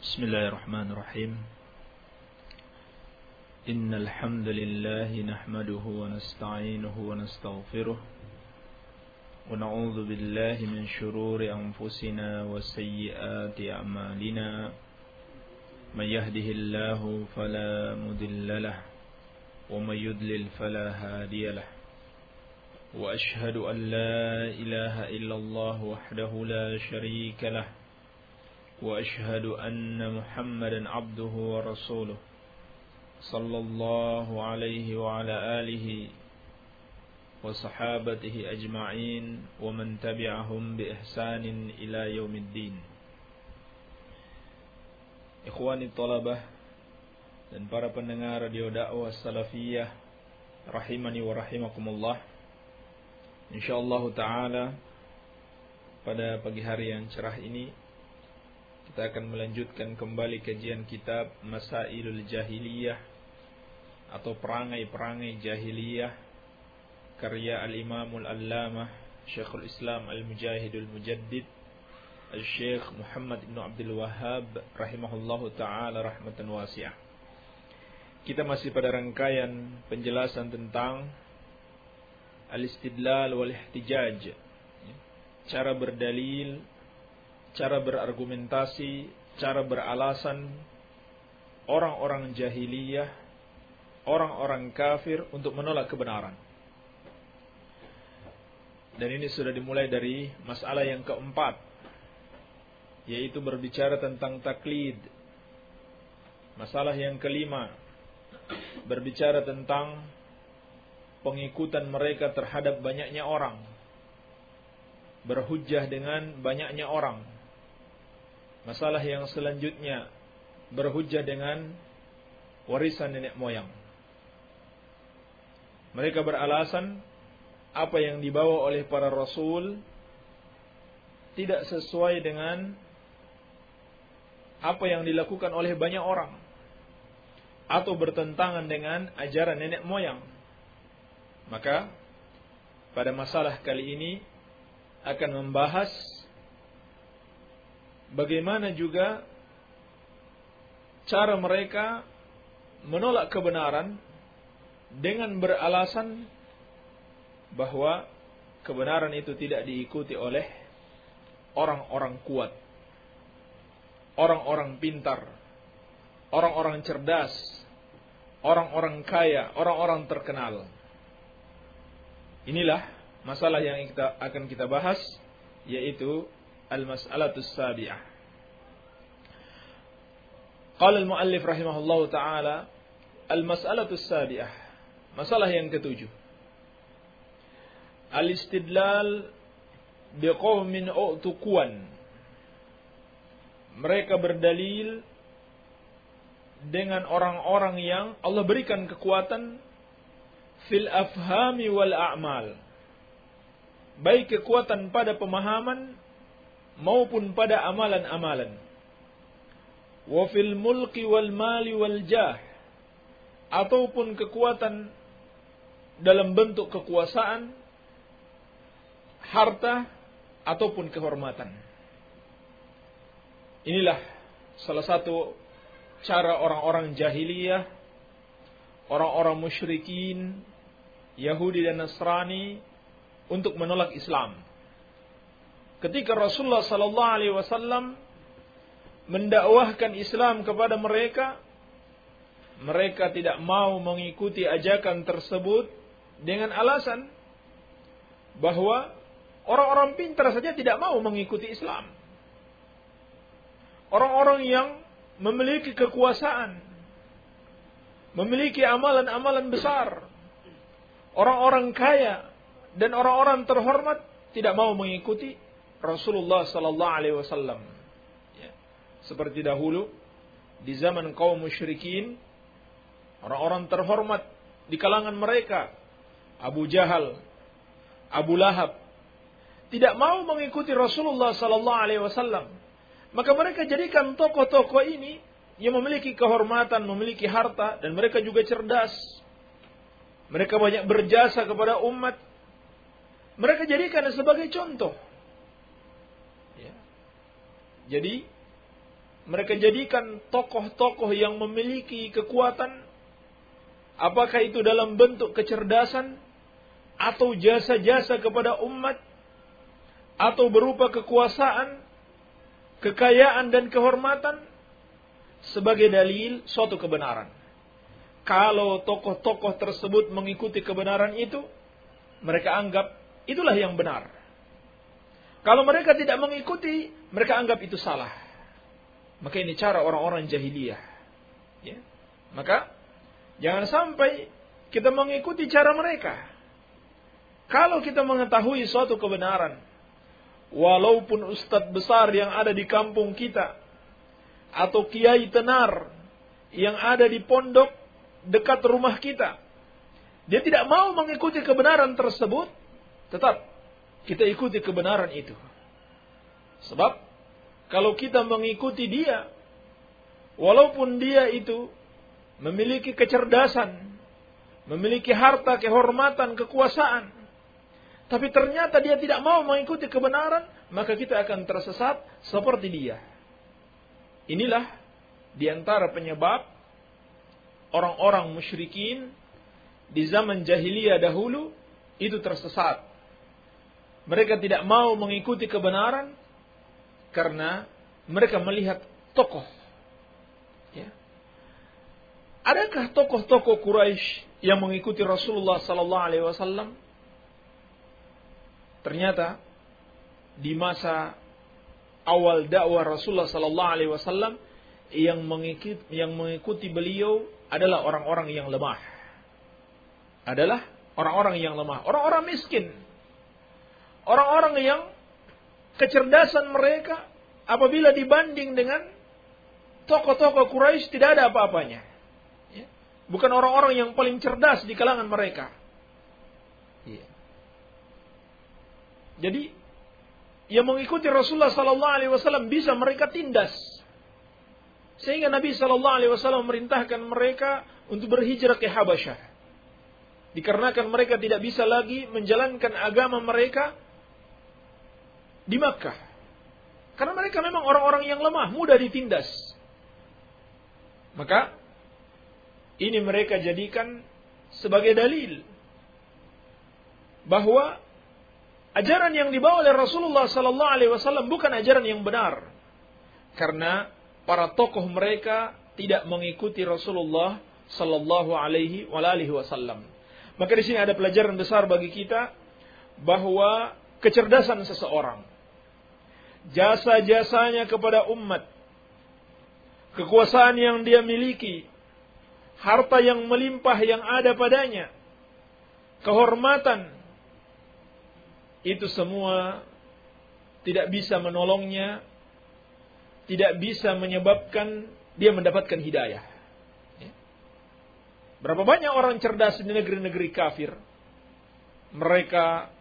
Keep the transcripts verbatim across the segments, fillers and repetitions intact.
بسم الله الرحمن الرحيم إن الحمد لله نحمده ونستعينه ونستغفره ونعوذ بالله من شرور أنفسنا وسيئات أعمالنا من يهده الله فلا مضل له ومن يضلل فلا هادي له وأشهد أن لا إله إلا الله وحده لا شريك له وأشهد أن محمدا عبده ورسوله صلى الله عليه وعلى آله وصحابته أجمعين ومن تبعهم بإحسان إلى يوم الدين. Ikhwani talabah dan para pendengar radio dakwah salafiyah rahimani wa rahimakumullah. Insyaallah taala pada pagi hari yang cerah ini kita akan melanjutkan kembali kajian kitab Masailul Jahiliyah atau perangai-perangai jahiliyah karya Al-Imamul Allamah Syekhul Islam Al-Mujahidul Mujaddid Al-Syekh Muhammad ibn Abdul Wahhab rahimahullahu ta'ala rahmatan wasi'ah. Kita masih pada rangkaian penjelasan tentang Al-Istidlal wal-Ihtijaj, cara berdalil, cara berargumentasi, cara beralasan orang-orang jahiliyah, orang-orang kafir untuk menolak kebenaran. Dan ini sudah dimulai dari masalah yang keempat, yaitu berbicara tentang taklid. Masalah yang kelima, berbicara tentang pengikutan mereka terhadap banyaknya orang, berhujjah dengan banyaknya orang. Masalah yang selanjutnya berhujjah dengan warisan nenek moyang. Mereka beralasan apa yang dibawa oleh para rasul tidak sesuai dengan apa yang dilakukan oleh banyak orang atau bertentangan dengan ajaran nenek moyang. Maka pada masalah kali ini akan membahas bagaimana juga cara mereka menolak kebenaran dengan beralasan bahwa kebenaran itu tidak diikuti oleh orang-orang kuat, orang-orang pintar, orang-orang cerdas, orang-orang kaya, orang-orang terkenal. Inilah masalah yang kita akan kita bahas, yaitu al-mas'alatus sabi'ah. Qala al-muallif rahimahullahu ta'ala, al-mas'alatus sabi'ah, masalah yang ketujuh. Al-istidlal biqaumin u'tu quwan. Mereka berdalil dengan orang-orang yang Allah berikan kekuatan fil afhami wal a'mal, baik kekuatan pada pemahaman maupun pada amalan-amalan. Wa fil mulki wal mali wal jah, ataupun kekuatan dalam bentuk kekuasaan, harta ataupun kehormatan. Inilah salah satu cara orang-orang jahiliyah, orang-orang musyrikin, Yahudi dan Nasrani untuk menolak Islam. Ketika Rasulullah sallallahu alaihi wasallam mendakwahkan Islam kepada mereka, mereka tidak mau mengikuti ajakan tersebut dengan alasan bahwa orang-orang pintar saja tidak mau mengikuti Islam. Orang-orang yang memiliki kekuasaan, memiliki amalan-amalan besar, orang-orang kaya dan orang-orang terhormat tidak mau mengikuti Rasulullah sallallahu alaihi wasallam. Ya. Seperti dahulu di zaman kaum musyrikin, orang-orang terhormat di kalangan mereka, Abu Jahal, Abu Lahab, tidak mau mengikuti Rasulullah sallallahu alaihi wasallam. Maka mereka jadikan tokoh-tokoh ini yang memiliki kehormatan, memiliki harta, dan mereka juga cerdas. Mereka banyak berjasa kepada umat. Mereka jadikan sebagai contoh. Ya. Jadi mereka jadikan tokoh-tokoh yang memiliki kekuatan, apakah itu dalam bentuk kecerdasan, atau jasa-jasa kepada umat, atau berupa kekuasaan, kekayaan dan kehormatan, sebagai dalil suatu kebenaran. Kalau tokoh-tokoh tersebut mengikuti kebenaran itu, mereka anggap itulah yang benar. Kalau mereka tidak mengikuti, mereka anggap itu salah. Maka ini cara orang-orang jahiliyah. Ya. Maka jangan sampai kita mengikuti cara mereka. Kalau kita mengetahui suatu kebenaran, walaupun ustadz besar yang ada di kampung kita, atau kiai tenar yang ada di pondok dekat rumah kita, dia tidak mau mengikuti kebenaran tersebut, tetap kita ikuti kebenaran itu. Sebab kalau kita mengikuti dia, walaupun dia itu memiliki kecerdasan, memiliki harta, kehormatan, kekuasaan, tapi ternyata dia tidak mau mengikuti kebenaran, maka kita akan tersesat seperti dia. Inilah diantara penyebab orang-orang musyrikin di zaman jahiliyah dahulu itu tersesat. Mereka tidak mau mengikuti kebenaran karena mereka melihat tokoh. Ya. Adakah tokoh-tokoh Quraisy yang mengikuti Rasulullah sallallahu alaihi wasallam? Ternyata di masa awal dakwah Rasulullah sallallahu alaihi wasallam yang mengikuti yang mengikuti beliau adalah orang-orang yang lemah. Adalah orang-orang yang lemah, orang-orang miskin. Orang-orang yang kecerdasan mereka apabila dibanding dengan tokoh-tokoh Quraisy tidak ada apa-apanya. Ya. Bukan orang-orang yang paling cerdas di kalangan mereka. Ya. Jadi yang mengikuti Rasulullah sallallahu alaihi wasallam bisa mereka tindas. Sehingga Nabi sallallahu alaihi wasallam memerintahkan mereka untuk berhijrah ke Habasyah. Dikarenakan mereka tidak bisa lagi menjalankan agama mereka di Makkah. Karena mereka memang orang-orang yang lemah, mudah ditindas. Maka ini mereka jadikan sebagai dalil bahwa ajaran yang dibawa oleh Rasulullah sallallahu alaihi wasallam bukan ajaran yang benar. Karena para tokoh mereka tidak mengikuti Rasulullah sallallahu alaihi wasallam. Maka di sini ada pelajaran besar bagi kita bahwa kecerdasan seseorang, jasa-jasanya kepada umat, kekuasaan yang dia miliki, harta yang melimpah yang ada padanya, kehormatan, itu semua tidak bisa menolongnya, tidak bisa menyebabkan dia mendapatkan hidayah. Berapa banyak orang cerdas di negeri-negeri kafir, mereka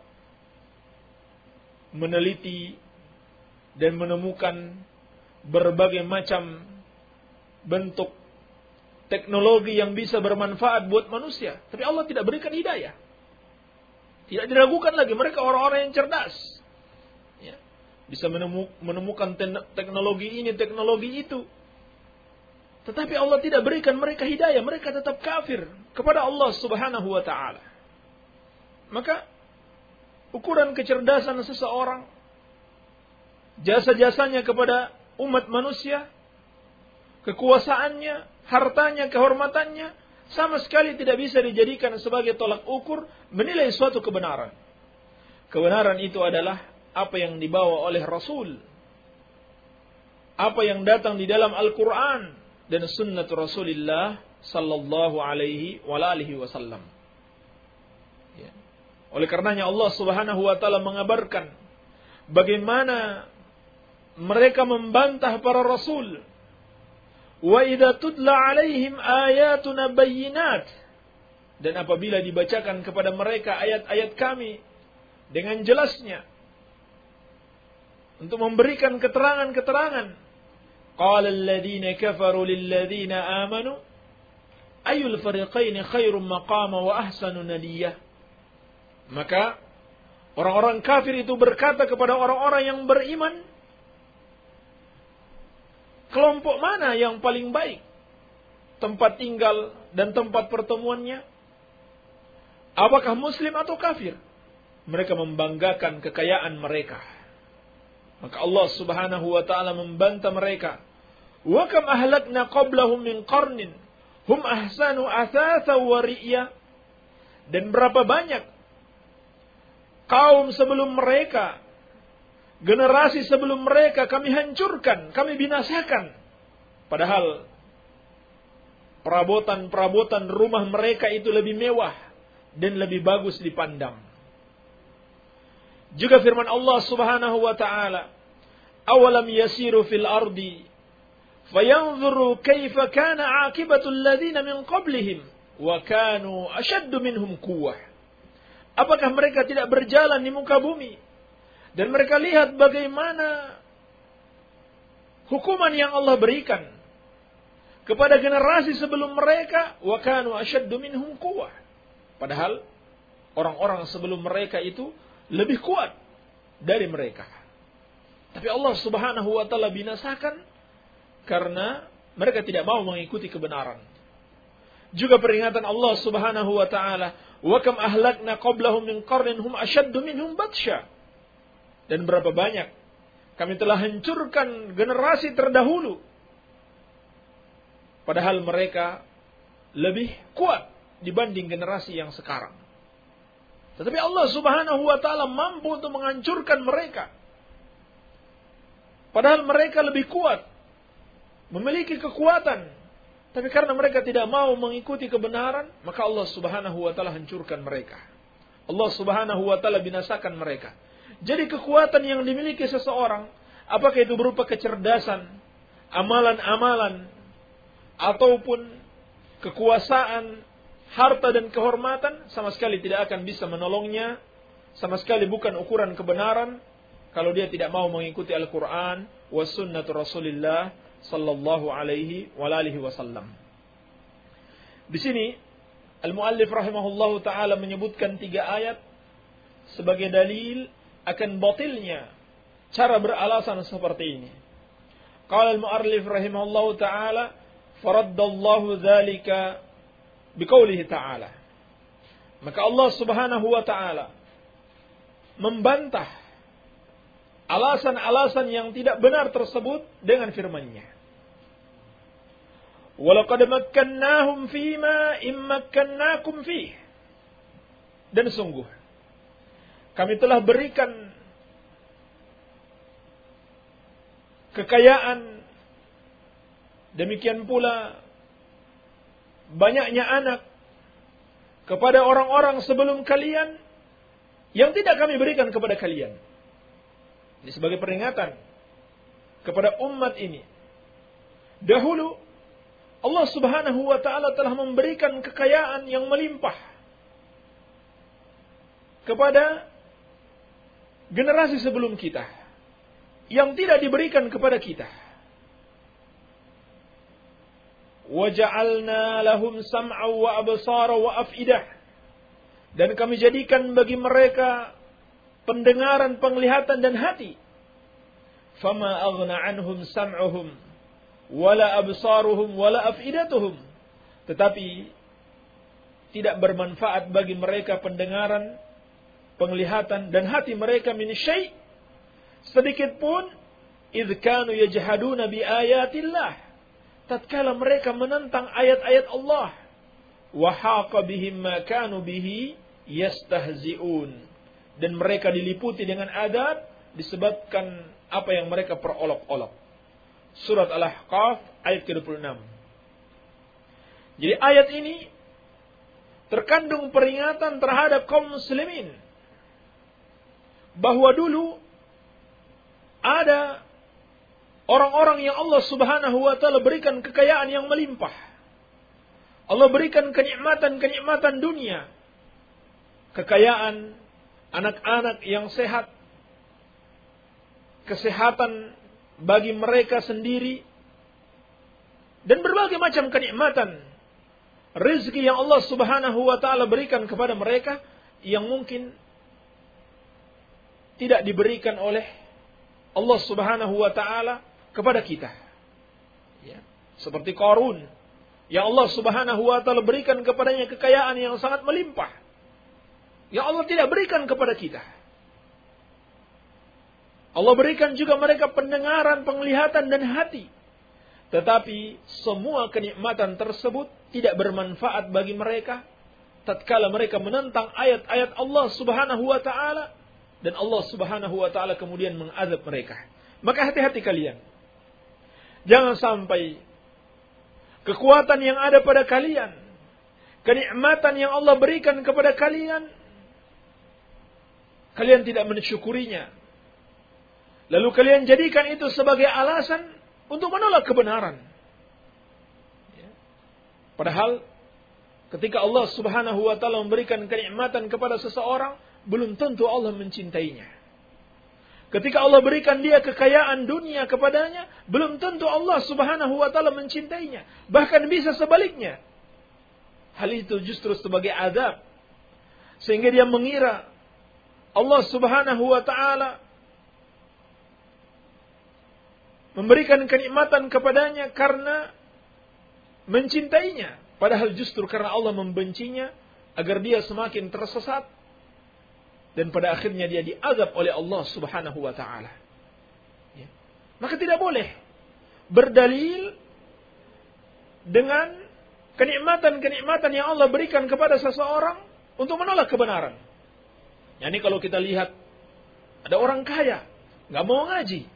meneliti dan menemukan berbagai macam bentuk teknologi yang bisa bermanfaat buat manusia, tapi Allah tidak berikan hidayah. Tidak diragukan lagi, mereka orang-orang yang cerdas. Ya. Bisa menemukan teknologi ini, teknologi itu. Tetapi Allah tidak berikan mereka hidayah, mereka tetap kafir kepada Allah Subhanahu wa taala. Maka ukuran kecerdasan seseorang, jasa-jasanya kepada umat manusia, kekuasaannya, hartanya, kehormatannya, sama sekali tidak bisa dijadikan sebagai tolak ukur menilai suatu kebenaran. Kebenaran itu adalah apa yang dibawa oleh Rasul, apa yang datang di dalam Al-Quran dan sunnah Rasulullah sallallahu alaihi wa alihi wasallam. Ya. Oleh karenanya Allah Subhanahu wa taala mengabarkan bagaimana mereka membantah para rasul. Wa idza tutla alaihim ayatuna bayyinat, dan apabila dibacakan kepada mereka ayat-ayat kami dengan jelasnya untuk memberikan keterangan-keterangan, qala alladziina kafaru lilladziina aamanu ayyul fariqaini khairum maqama wa ahsanu nadiyah. Maka orang-orang kafir itu berkata kepada orang-orang yang beriman, kelompok mana yang paling baik tempat tinggal dan tempat pertemuannya? Apakah muslim atau kafir? Mereka membanggakan kekayaan mereka. Maka Allah Subhanahu wa taala membantah mereka. Wa kam ahlakna qablahum min qarnin hum ahsanu athatha wa ri'ya. Dan berapa banyak kaum sebelum mereka, generasi sebelum mereka kami hancurkan, kami binasakan. Padahal perabotan-perabotan rumah mereka itu lebih mewah dan lebih bagus dipandang. Juga firman Allah Subhanahu wa taala, "Awalam yasiru fil ardi fayanzuru kaifa kana 'aqibatul ladzina min qablihim wa kanu ashaddu minhum quwwah." Apakah mereka tidak berjalan di muka bumi dan mereka lihat bagaimana hukuman yang Allah berikan kepada generasi sebelum mereka, wa kanu ashaddu minhum quwwah. Padahal orang-orang sebelum mereka itu lebih kuat dari mereka. Tapi Allah Subhanahu wa taala binasakan karena mereka tidak mau mengikuti kebenaran. Juga peringatan Allah Subhanahu wa taala, wa kam ahlakna qablahum min qarnin hum ashaddu minhum batsha. Dan berapa banyak kami telah hancurkan generasi terdahulu, padahal mereka lebih kuat dibanding generasi yang sekarang. Tetapi Allah Subhanahu wa taala mampu untuk menghancurkan mereka. Padahal mereka lebih kuat, memiliki kekuatan. Tapi karena mereka tidak mau mengikuti kebenaran, maka Allah Subhanahu wa taala hancurkan mereka. Allah Subhanahu wa taala binasakan mereka. Jadi kekuatan yang dimiliki seseorang, apakah itu berupa kecerdasan, amalan-amalan, ataupun kekuasaan, harta dan kehormatan, sama sekali tidak akan bisa menolongnya, sama sekali bukan ukuran kebenaran kalau dia tidak mau mengikuti Al-Quran wa sunnatu Rasulillah sallallahu alaihi wa alihi wasallam. Di sini al-muallif rahimahullahu taala menyebutkan tiga ayat sebagai dalil akan batilnya cara beralasan seperti ini. Qala al-muallif rahimahullahu taala, faraddallahu dzalika biqaulihi ta'ala. Maka Allah Subhanahu wa taala membantah alasan-alasan yang tidak benar tersebut dengan firman-Nya. Walaqad makkannahum fima immakkannakum fih. Dan sungguh kami telah berikan kekayaan, demikian pula banyaknya anak kepada orang-orang sebelum kalian yang tidak kami berikan kepada kalian. Ini sebagai peringatan kepada umat ini. Dahulu Allah Subhanahu wa taala telah memberikan kekayaan yang melimpah kepada generasi sebelum kita yang tidak diberikan kepada kita. وَجَعَلْنَا لَهُمْ سَمْعًا وَأَبْصَارًا وَأَفْئِدَةً. Dan kami jadikan bagi mereka pendengaran, penglihatan dan hati. فَمَا أَغْنَى عَنْهُمْ سَمْعُهُمْ وَلَا أَبْصَارُهُمْ وَلَا أَفْئِدَتُهُمْ. Tetapi tidak bermanfaat bagi mereka pendengaran, penglihatan dan hati mereka min syai' sedikit pun, idh kanu yajhaduna bi ayatillah, tatkala mereka menentang ayat-ayat Allah, wa haqa bihim ma kanu bihi yastahzi'un, dan mereka diliputi dengan adab disebabkan apa yang mereka perolok-olok. Surat Al-Ahqaf ayat ke dua puluh enam. Jadi ayat ini terkandung peringatan terhadap kaum muslimin bahwa dulu ada orang-orang yang Allah Subhanahu wa taala berikan kekayaan yang melimpah. Allah berikan kenikmatan-kenikmatan dunia. Kekayaan, anak-anak yang sehat, kesehatan bagi mereka sendiri, dan berbagai macam kenikmatan, rezeki yang Allah Subhanahu wa taala berikan kepada mereka yang mungkin tidak diberikan oleh Allah Subhanahu wa taala kepada kita. Seperti Qarun, yang Allah Subhanahu wa taala berikan kepadanya kekayaan yang sangat melimpah, yang Allah tidak berikan kepada kita. Allah berikan juga mereka pendengaran, penglihatan dan hati. Tetapi semua kenikmatan tersebut tidak bermanfaat bagi mereka tatkala mereka menentang ayat-ayat Allah Subhanahu wa taala, dan Allah Subhanahu wa taala kemudian mengazab mereka. Maka hati-hati kalian. Jangan sampai kekuatan yang ada pada kalian, kenikmatan yang Allah berikan kepada kalian, kalian tidak mensyukurinya. Lalu kalian jadikan itu sebagai alasan untuk menolak kebenaran. Padahal ketika Allah Subhanahu wa taala memberikan kenikmatan kepada seseorang, belum tentu Allah mencintainya. Ketika Allah berikan dia kekayaan dunia kepadanya, belum tentu Allah Subhanahu wa taala mencintainya. Bahkan bisa sebaliknya. Hal itu justru sebagai azab. Sehingga dia mengira Allah Subhanahu wa taala memberikan kenikmatan kepadanya karena mencintainya. Padahal justru karena Allah membencinya agar dia semakin tersesat. Dan pada akhirnya dia diazab oleh Allah Subhanahu wa ta'ala. Ya. Maka tidak boleh berdalil dengan kenikmatan-kenikmatan yang Allah berikan kepada seseorang untuk menolak kebenaran. Yani kalau kita lihat ada orang kaya, nggak mau ngaji.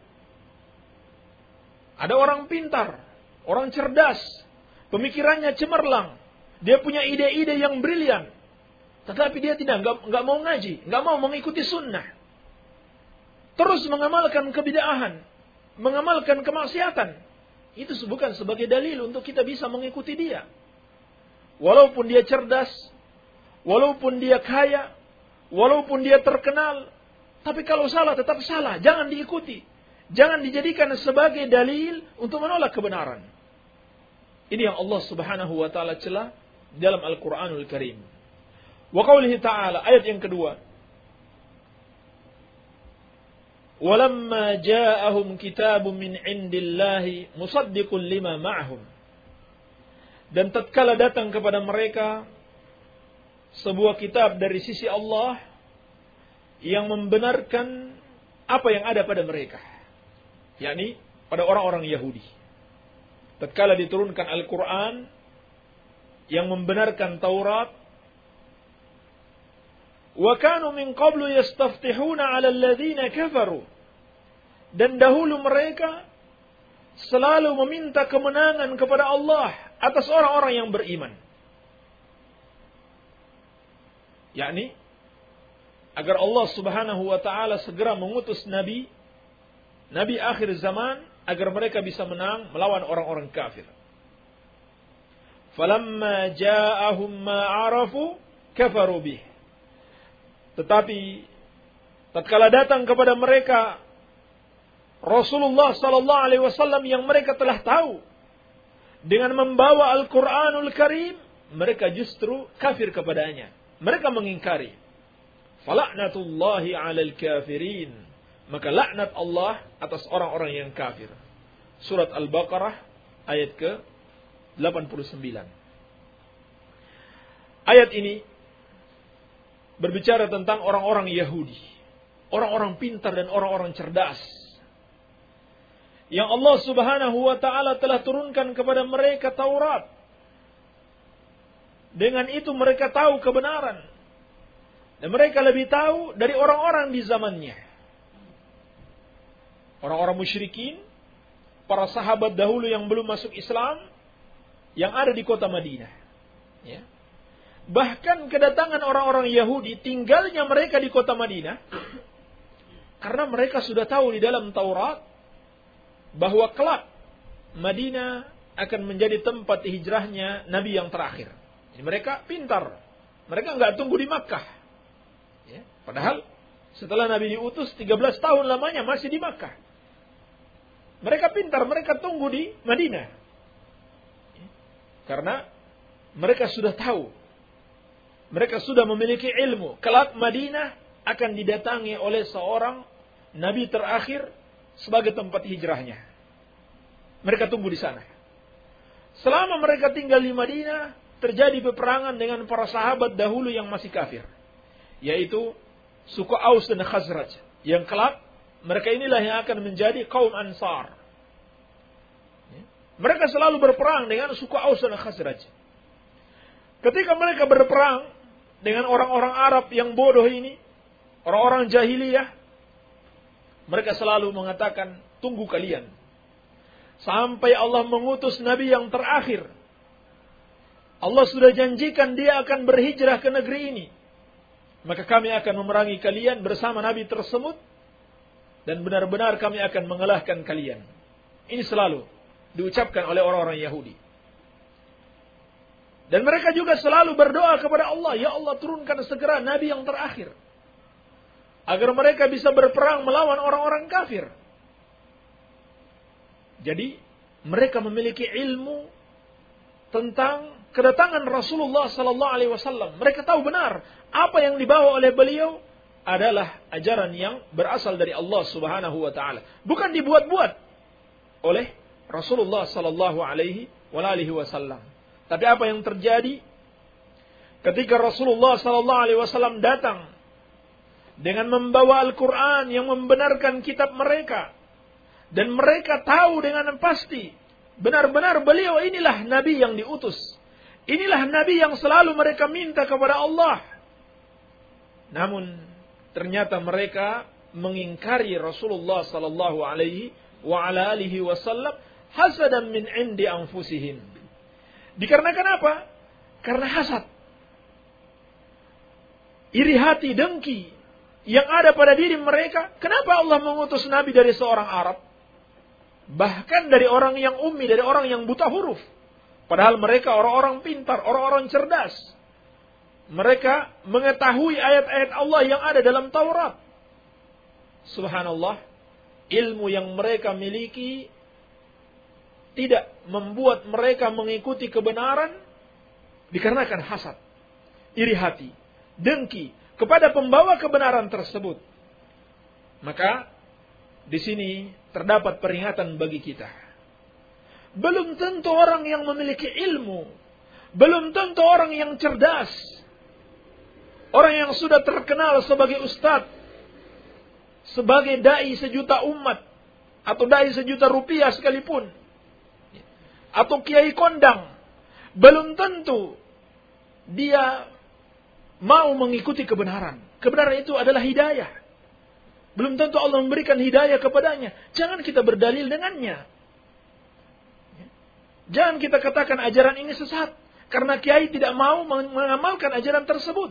Ada orang pintar, orang cerdas, pemikirannya cemerlang, dia punya ide-ide yang brilian, tetapi dia tidak nggak nggak mau ngaji, nggak mau mengikuti sunnah, terus mengamalkan kebid'ahan, mengamalkan kemaksiatan. Itu bukan sebagai dalil untuk kita bisa mengikuti dia. Walaupun dia cerdas, walaupun dia kaya, walaupun dia terkenal, tapi kalau salah tetap salah, jangan diikuti. Jangan dijadikan sebagai dalil untuk menolak kebenaran. Ini yang Allah Subhanahu wa taala celah dalam Al-Qur'anul Karim. Wa qaulihi ta'ala, ayat yang kedua. Walamma ja'ahum kitabun min 'indillahi musaddiqun lima ma'ahum. Dan tatkala datang kepada mereka sebuah kitab dari sisi Allah yang membenarkan apa yang ada pada mereka, yakni pada orang-orang Yahudi. Tatkala diturunkan Al-Quran yang membenarkan Taurat, wa kanu min qablu yastaftihuna 'ala alladhina kafaru, dan dahulu mereka selalu meminta kemenangan kepada Allah atas orang-orang yang beriman, yakni agar Allah Subhanahu wa taala segera mengutus nabi Nabi akhir zaman agar mereka bisa menang melawan orang-orang kafir. Falamma ja'ahum ma 'arafu kafaru bih. Tetapi tatkala datang kepada mereka Rasulullah sallallahu alaihi wasallam yang mereka telah tahu dengan membawa Al-Qur'anul Karim, mereka justru kafir kepadanya. Mereka mengingkari. Fala'natullahi 'alal kafirin. Maka laknat Allah atas orang-orang yang kafir. Surat Al-Baqarah ayat ke delapan puluh sembilan. Ayat ini berbicara tentang orang-orang Yahudi, orang-orang pintar dan orang-orang cerdas, yang Allah Subhanahu wa taala telah turunkan kepada mereka Taurat. Dengan itu mereka tahu kebenaran, dan mereka lebih tahu dari orang-orang di zamannya. Orang-orang musyrikin, para sahabat dahulu yang belum masuk Islam, yang ada di kota Madinah. Ya. Bahkan kedatangan orang-orang Yahudi, tinggalnya mereka di kota Madinah, karena mereka sudah tahu di dalam Taurat, bahwa kelak Madinah akan menjadi tempat hijrahnya Nabi yang terakhir. Jadi mereka pintar. Mereka nggak tunggu di Makkah. Ya. Padahal setelah Nabi diutus, tiga belas tahun lamanya masih di Makkah. Mereka pintar, mereka tunggu di Madinah. Karena mereka sudah tahu. Mereka sudah memiliki ilmu. Kelak Madinah akan didatangi oleh seorang Nabi terakhir sebagai tempat hijrahnya. Mereka tunggu di sana. selama mereka tinggal di Madinah, terjadi peperangan dengan para sahabat dahulu yang masih kafir, yaitu suku Aus dan Khazraj, yang kelak mereka inilah yang akan menjadi kaum Ansar. Mereka selalu berperang dengan suku Aus dan Khazraj. Ketika mereka berperang dengan orang-orang Arab yang bodoh ini, orang-orang jahiliyah, mereka selalu mengatakan, tunggu kalian sampai Allah mengutus Nabi yang terakhir. Allah sudah janjikan dia akan berhijrah ke negeri ini, maka kami akan memerangi kalian bersama Nabi tersebut, dan benar-benar kami akan mengalahkan kalian. Ini selalu diucapkan oleh orang-orang Yahudi. Dan mereka juga selalu berdoa kepada Allah, ya Allah turunkan segera Nabi yang terakhir, agar mereka bisa berperang melawan orang-orang kafir. Jadi mereka memiliki ilmu tentang kedatangan Rasulullah sallallahu alaihi wasallam. Mereka tahu benar apa yang dibawa oleh beliau adalah ajaran yang berasal dari Allah Subhanahu wa taala, bukan dibuat-buat oleh Rasulullah sallallahu alaihi wasallam. Tapi apa yang terjadi ketika Rasulullah sallallahu alaihi wasallam datang dengan membawa Al-Quran yang membenarkan kitab mereka, dan mereka tahu dengan pasti benar-benar beliau inilah Nabi yang diutus, inilah Nabi yang selalu mereka minta kepada Allah. Namun ternyata mereka mengingkari Rasulullah sallallahu alaihi wasallam hasadan min indi anfusihim. Dikarenakan apa? Karena hasad, iri hati, dengki yang ada pada diri mereka. Kenapa Allah mengutus Nabi dari seorang Arab? Bahkan dari orang yang ummi, dari orang yang buta huruf. Padahal mereka orang-orang pintar, orang-orang cerdas. Mereka mengetahui ayat-ayat Allah yang ada dalam Taurat. Subhanallah, ilmu yang mereka miliki tidak membuat mereka mengikuti kebenaran dikarenakan hasad, iri hati, dengki kepada pembawa kebenaran tersebut. Maka di sini terdapat peringatan bagi kita. Belum tentu orang yang memiliki ilmu, belum tentu orang yang cerdas, orang yang sudah terkenal sebagai ustadz, sebagai dai sejuta umat, atau dai sejuta rupiah sekalipun, atau kiai kondang, belum tentu dia mau mengikuti kebenaran. Kebenaran itu adalah hidayah. Belum tentu Allah memberikan hidayah kepadanya. Jangan kita berdalil dengannya. Jangan kita katakan ajaran ini sesat, karena kiai tidak mau mengamalkan ajaran tersebut.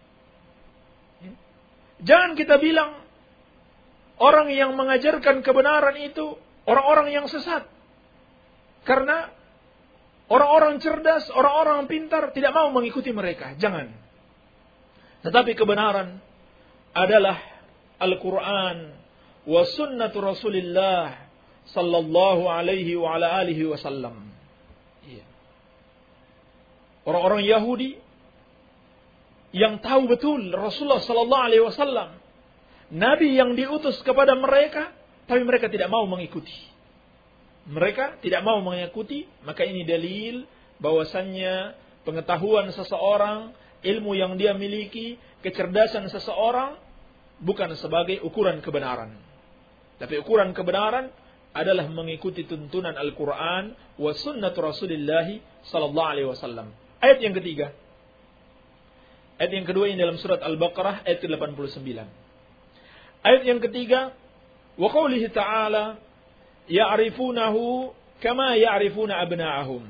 Jangan kita bilang orang yang mengajarkan kebenaran itu orang-orang yang sesat, karena orang-orang cerdas, orang-orang pintar tidak mau mengikuti mereka. Jangan. Tetapi kebenaran adalah Al-Quran wa sunnatu Rasulillah sallallahu alaihi wa ala alihi wasallam. Iya. Orang-orang Yahudi yang tahu betul Rasulullah sallallahu alaihi wasallam Nabi yang diutus kepada mereka, tapi mereka tidak mau mengikuti. Mereka tidak mau mengikuti, maka ini dalil bahwasannya pengetahuan seseorang, ilmu yang dia miliki, kecerdasan seseorang bukan sebagai ukuran kebenaran. Tapi ukuran kebenaran adalah mengikuti tuntunan Al-Quran wa sunnatu Rasulillah sallallahu alaihi wasallam. Ayat yang ketiga. Ayat yang kedua ini dalam surat Al-Baqarah ayat delapan puluh sembilan. Ayat yang ketiga, wa qawlihi ta'ala ya'rifunahu kama ya'rifuna abna'ahum.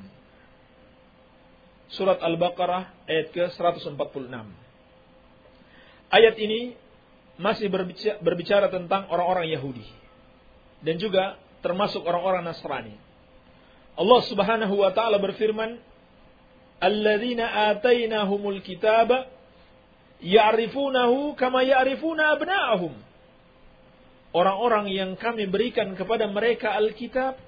Surat Al-Baqarah ayat ke seratus empat puluh enam. Ayat ini masih berbicara, berbicara tentang orang-orang Yahudi dan juga termasuk orang-orang Nasrani. Allah Subhanahu wa taala berfirman, "Alladzina atainahumul kitaba ya'rifunahu kama ya'rifuna abna'ahum." Orang-orang yang kami berikan kepada mereka Alkitab,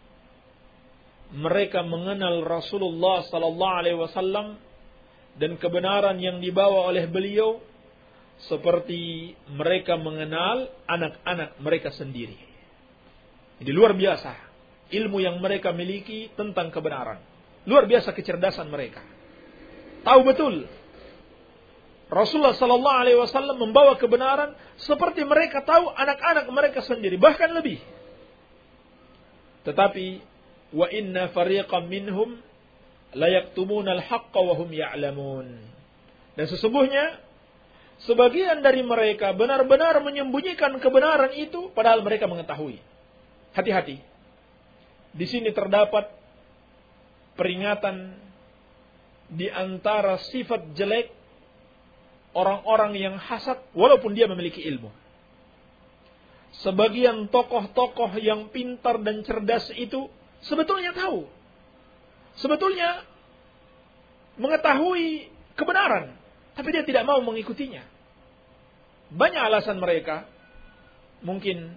mereka mengenal Rasulullah sallallahu alaihi wasallam dan kebenaran yang dibawa oleh beliau seperti mereka mengenal anak-anak mereka sendiri. Jadi luar biasa ilmu yang mereka miliki tentang kebenaran. Luar biasa kecerdasan mereka. Tahu betul Rasulullah sallallahu alaihi wasallam membawa kebenaran seperti mereka tahu anak-anak mereka sendiri, bahkan lebih. Tetapi wa inna fariqam minhum la yaktumuna al-haqqa wa hum ya'lamun. Dan sesungguhnya sebagian dari mereka benar-benar menyembunyikan kebenaran itu padahal mereka mengetahui. Hati-hati. Di sini terdapat peringatan di antara sifat jelek orang-orang yang hasad walaupun dia memiliki ilmu. Sebagian tokoh-tokoh yang pintar dan cerdas itu sebetulnya tahu. Sebetulnya mengetahui kebenaran, tapi dia tidak mau mengikutinya. Banyak alasan mereka. Mungkin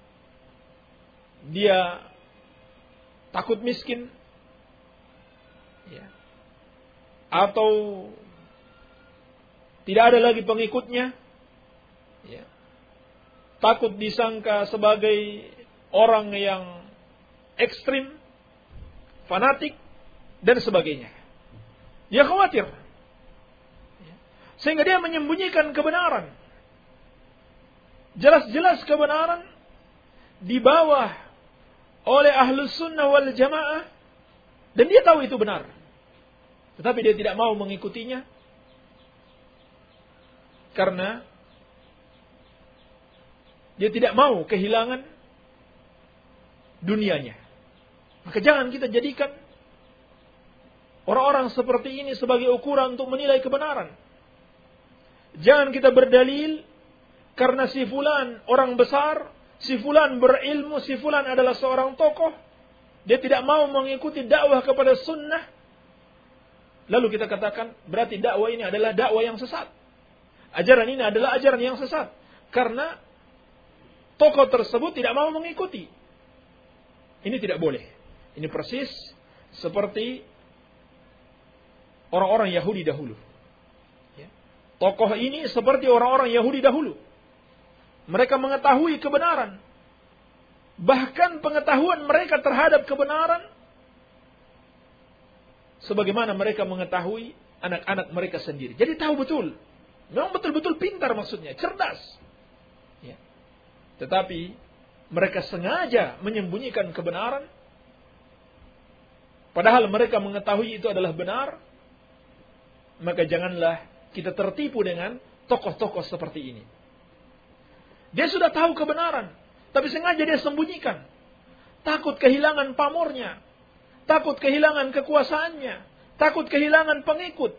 dia takut miskin, ya, atau tidak ada lagi pengikutnya, ya, takut disangka sebagai orang yang ekstrim, fanatik, dan sebagainya. Dia khawatir, ya, sehingga dia menyembunyikan kebenaran. Jelas-jelas kebenaran di bawah oleh ahlus sunnah wal jamaah, dan dia tahu itu benar, tetapi dia tidak mau mengikutinya karena dia tidak mau kehilangan dunianya. Maka jangan kita jadikan orang-orang seperti ini sebagai ukuran untuk menilai kebenaran. Jangan kita berdalil karena si fulan orang besar, si fulan berilmu, si fulan adalah seorang tokoh, dia tidak mau mengikuti dakwah kepada sunnah, lalu kita katakan berarti dakwah ini adalah dakwah yang sesat. Ajaran ini adalah ajaran yang sesat. Karena tokoh tersebut tidak mau mengikuti. Ini tidak boleh. Ini persis seperti orang-orang Yahudi dahulu. Ya. Tokoh ini seperti orang-orang Yahudi dahulu. Mereka mengetahui kebenaran. Bahkan pengetahuan mereka terhadap kebenaran sebagaimana mereka mengetahui anak-anak mereka sendiri. Jadi tahu betul. Memang betul-betul pintar maksudnya, cerdas. Ya. Tetapi mereka sengaja menyembunyikan kebenaran. Padahal mereka mengetahui itu adalah benar. Maka janganlah kita tertipu dengan tokoh-tokoh seperti ini. Dia sudah tahu kebenaran, tapi sengaja dia sembunyikan. Takut kehilangan pamornya. Takut kehilangan kekuasaannya. Takut kehilangan pengikut.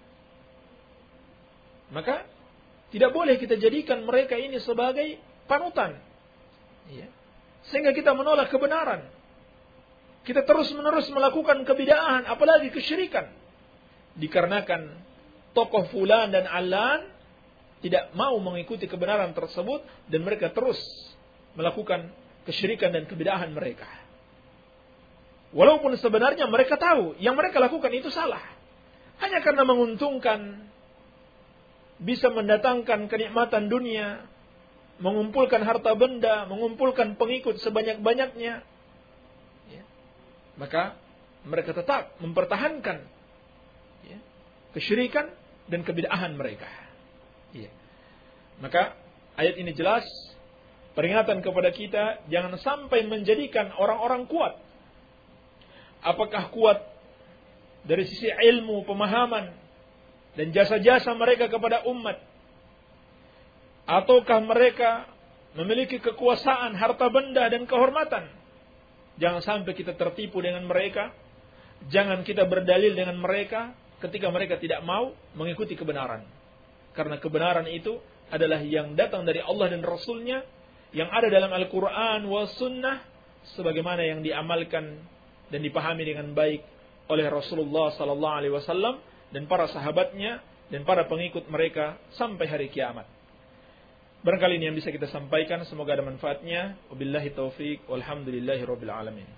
Maka tidak boleh kita jadikan mereka ini sebagai panutan, ya, sehingga kita menolak kebenaran. Kita terus-menerus melakukan kebid'ahan, apalagi kesyirikan, dikarenakan tokoh fulan dan alan tidak mau mengikuti kebenaran tersebut dan mereka terus melakukan kesyirikan dan kebid'ahan mereka. Walaupun sebenarnya mereka tahu yang mereka lakukan itu salah, hanya karena menguntungkan, bisa mendatangkan kenikmatan dunia, mengumpulkan harta benda, mengumpulkan pengikut sebanyak-banyaknya, ya, maka mereka tetap mempertahankan, ya, kesyirikan dan kebid'ahan mereka. Ya. Maka ayat ini jelas peringatan kepada kita jangan sampai menjadikan orang-orang kuat. Apakah kuat dari sisi ilmu, pemahaman, dan jasa-jasa mereka kepada umat, ataukah mereka memiliki kekuasaan, harta benda, dan kehormatan. Jangan sampai kita tertipu dengan mereka. Jangan kita berdalil dengan mereka ketika mereka tidak mau mengikuti kebenaran. Karena kebenaran itu adalah yang datang dari Allah dan Rasulnya, yang ada dalam Al-Quran wa Sunnah, sebagaimana yang diamalkan dan dipahami dengan baik oleh Rasulullah sallallahu alaihi wasallam dan para sahabatnya dan para pengikut mereka sampai hari kiamat. Barangkali ini yang bisa kita sampaikan, semoga ada manfaatnya. Wabillahi taufik, walhamdulillahi rabbil alamin.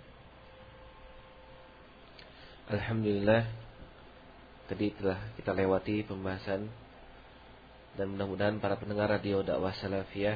Alhamdulillah, tadi telah kita lewati pembahasan dan mudah-mudahan para pendengar radio dakwah salafiyah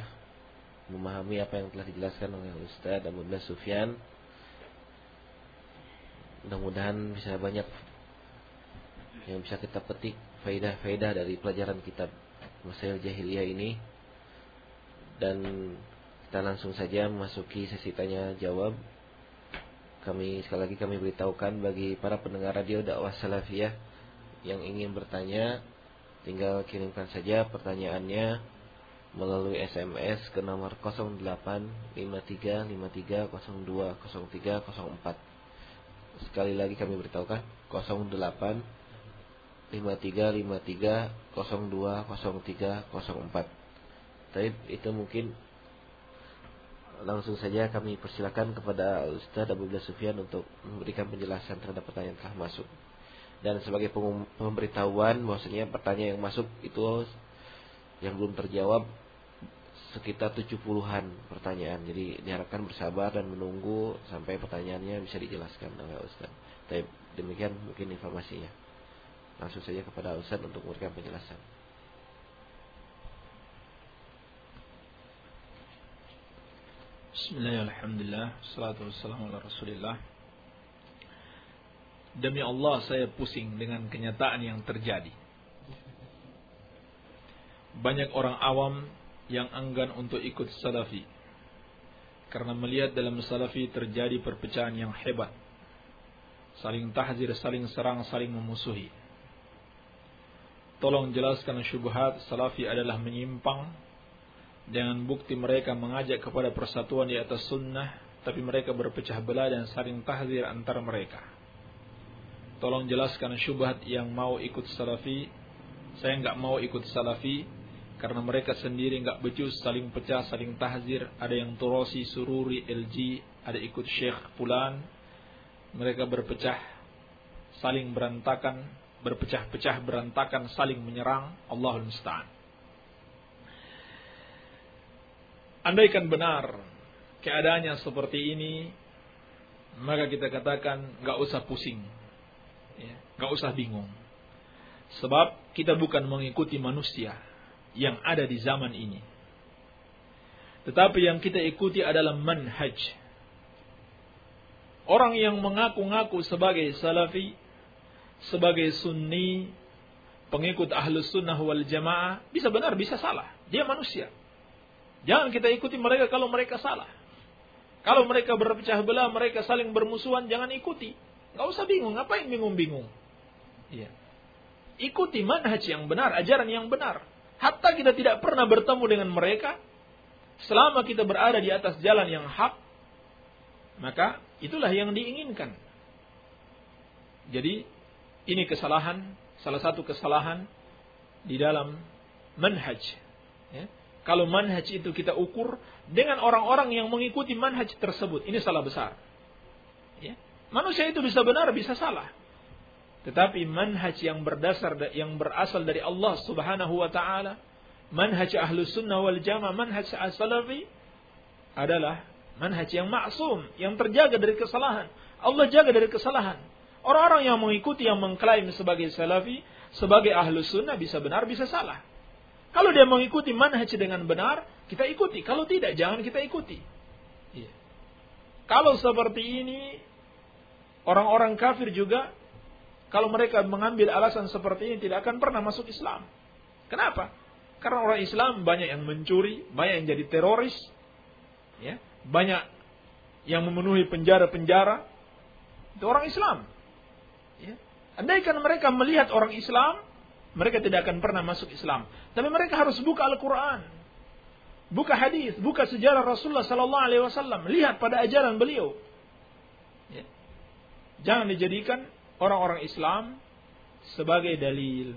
memahami apa yang telah dijelaskan oleh Ustaz Abu Bilal Sufyan. mudah-mudahan bisa banyak yang bisa kita petik faedah-faedah dari pelajaran kitab Masail Jahiliyah ini. Dan kita langsung saja memasuki sesi tanya jawab. Kami sekali lagi kami beritahukan bagi para pendengar radio dakwah salafiyah yang ingin bertanya, tinggal kirimkan saja pertanyaannya melalui S M S ke nomor nol delapan lima tiga lima tiga nol dua nol tiga nol empat. Sekali lagi kami beritahukan nol delapan lima tiga lima tiga nol dua nol tiga nol empat. Tapi itu mungkin langsung saja kami persilakan kepada Ustaz Abdullah Sufyan untuk memberikan penjelasan terhadap pertanyaan yang telah masuk. Dan sebagai pemberitahuan bahwasanya pertanyaan yang masuk itu yang belum terjawab sekitar tujuh puluhan pertanyaan. Jadi diharapkan bersabar dan menunggu sampai pertanyaannya bisa dijelaskan oleh Ustaz. Tapi demikian mungkin informasinya. Langsung saja kepada Ustaz untuk memberikan penjelasan. Bismillahirrahmanirrahim. Alhamdulillah, salatu wassalamu ala Rasulillah. Demi Allah saya pusing dengan kenyataan yang terjadi. Banyak orang awam yang enggan untuk ikut salafi karena melihat dalam salafi terjadi perpecahan yang hebat, saling tahzir, saling serang, saling memusuhi. Tolong jelaskan syubhat salafi adalah menyimpang dengan bukti mereka mengajak kepada persatuan di atas sunnah, tapi mereka berpecah belah dan saling tahzir antara mereka. Tolong jelaskan syubhat yang mau ikut salafi. Saya enggak mau ikut salafi karena mereka sendiri enggak becus, saling pecah, saling tahzir. Ada yang Turosi, Sururi, L G, ada ikut Syekh Fulan. Mereka berpecah, saling berantakan, berpecah-pecah berantakan, saling menyerang. Allahul musta'an. Andaikan benar keadaannya seperti ini, maka kita katakan gak usah pusing, ya, gak usah bingung. Sebab kita bukan mengikuti manusia yang ada di zaman ini, tetapi yang kita ikuti adalah manhaj. Orang yang mengaku-ngaku sebagai salafi, sebagai sunni, pengikut ahlus sunnah wal jamaah, bisa benar, bisa salah. Dia manusia. Jangan kita ikuti mereka kalau mereka salah. Kalau mereka berpecah belah, mereka saling bermusuhan, jangan ikuti. Gak usah bingung, ngapain bingung-bingung? Iya. Ikuti manhaj yang benar, ajaran yang benar. Hatta kita tidak pernah bertemu dengan mereka, selama kita berada di atas jalan yang hak, maka itulah yang diinginkan. Jadi ini kesalahan, salah satu kesalahan di dalam manhaj. Ya. Kalau manhaj itu kita ukur dengan orang-orang yang mengikuti manhaj tersebut, ini salah besar. Ya. Manusia itu bisa benar, bisa salah. Tetapi manhaj yang berdasar, yang berasal dari Allah Subhanahu wa Ta'ala, manhaj Ahlus Sunnah wal Jamaah, manhaj as-salafi adalah manhaj yang maksum, yang terjaga dari kesalahan. Allah jaga dari kesalahan. Orang-orang yang mengikuti, yang mengklaim sebagai salafi, sebagai Ahlus Sunnah, bisa benar, bisa salah. Kalau dia mengikuti manhaj dengan benar, kita ikuti. Kalau tidak, jangan kita ikuti. Ya. Kalau seperti ini, orang-orang kafir juga, kalau mereka mengambil alasan seperti ini, tidak akan pernah masuk Islam. Kenapa? Karena orang Islam banyak yang mencuri, banyak yang jadi teroris, ya, banyak yang memenuhi penjara-penjara. Itu orang Islam. Ya. Andaikan mereka melihat orang Islam, mereka tidak akan pernah masuk Islam. Tapi mereka harus buka Al-Quran, buka hadis, buka sejarah Rasulullah Sallallahu Alaihi Wasallam, lihat pada ajaran beliau. Ya. Jangan dijadikan orang-orang Islam sebagai dalil.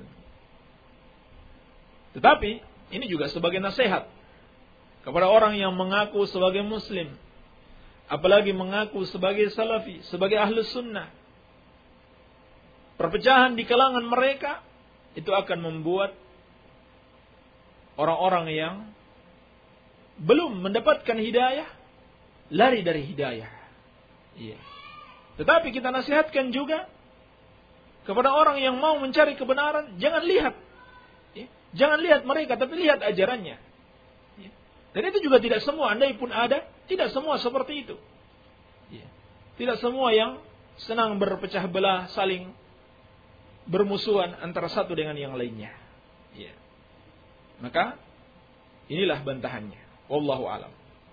Tetapi ini juga sebagai nasihat kepada orang yang mengaku sebagai Muslim, apalagi mengaku sebagai Salafi, sebagai Ahlus Sunnah. Perpecahan di kalangan mereka itu akan membuat orang-orang yang belum mendapatkan hidayah lari dari hidayah. Iya. Tetapi kita nasihatkan juga kepada orang yang mau mencari kebenaran, jangan lihat, ya, jangan lihat mereka, tapi lihat ajarannya. Ya. Dan itu juga tidak semua, andai pun ada, tidak semua seperti itu. Ya. Tidak semua yang senang berpecah belah, saling bermusuhan antara satu dengan yang lainnya. Ya. Maka inilah bantahannya. Wallahu alam.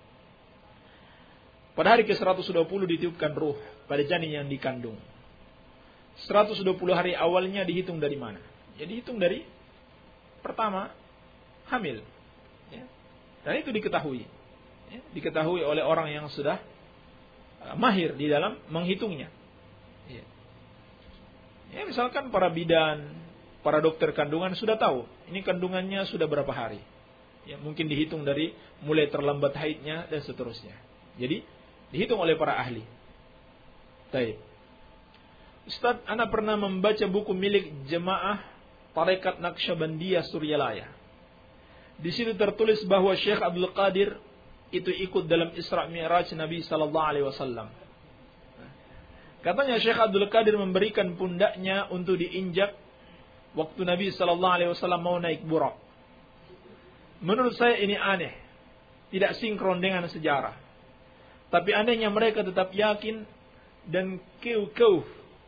Pada hari ke seratus dua puluh ditiupkan ruh pada janin yang dikandung. seratus dua puluh hari awalnya dihitung dari mana? Ya dihitung dari pertama hamil. Ya. Dan itu diketahui. Ya. Diketahui oleh orang yang sudah uh, mahir di dalam menghitungnya. Ya. Ya, misalkan para bidan, para dokter kandungan sudah tahu ini kandungannya sudah berapa hari. Ya, mungkin dihitung dari mulai terlambat haidnya dan seterusnya. Jadi dihitung oleh para ahli. Baik. Ustaz, ana pernah membaca buku milik jemaah Tarekat Naqsyabandiyah Suryalaya. Di situ tertulis bahwa Syekh Abdul Qadir itu ikut dalam Isra Mi'raj Nabi sallallahu alaihi wasallam. Katanya Syekh Abdul Qadir memberikan pundaknya untuk diinjak waktu Nabi sallallahu alaihi wasallam mau naik Burak. Menurut saya ini aneh, tidak sinkron dengan sejarah. Tapi anehnya mereka tetap yakin dan keu-keu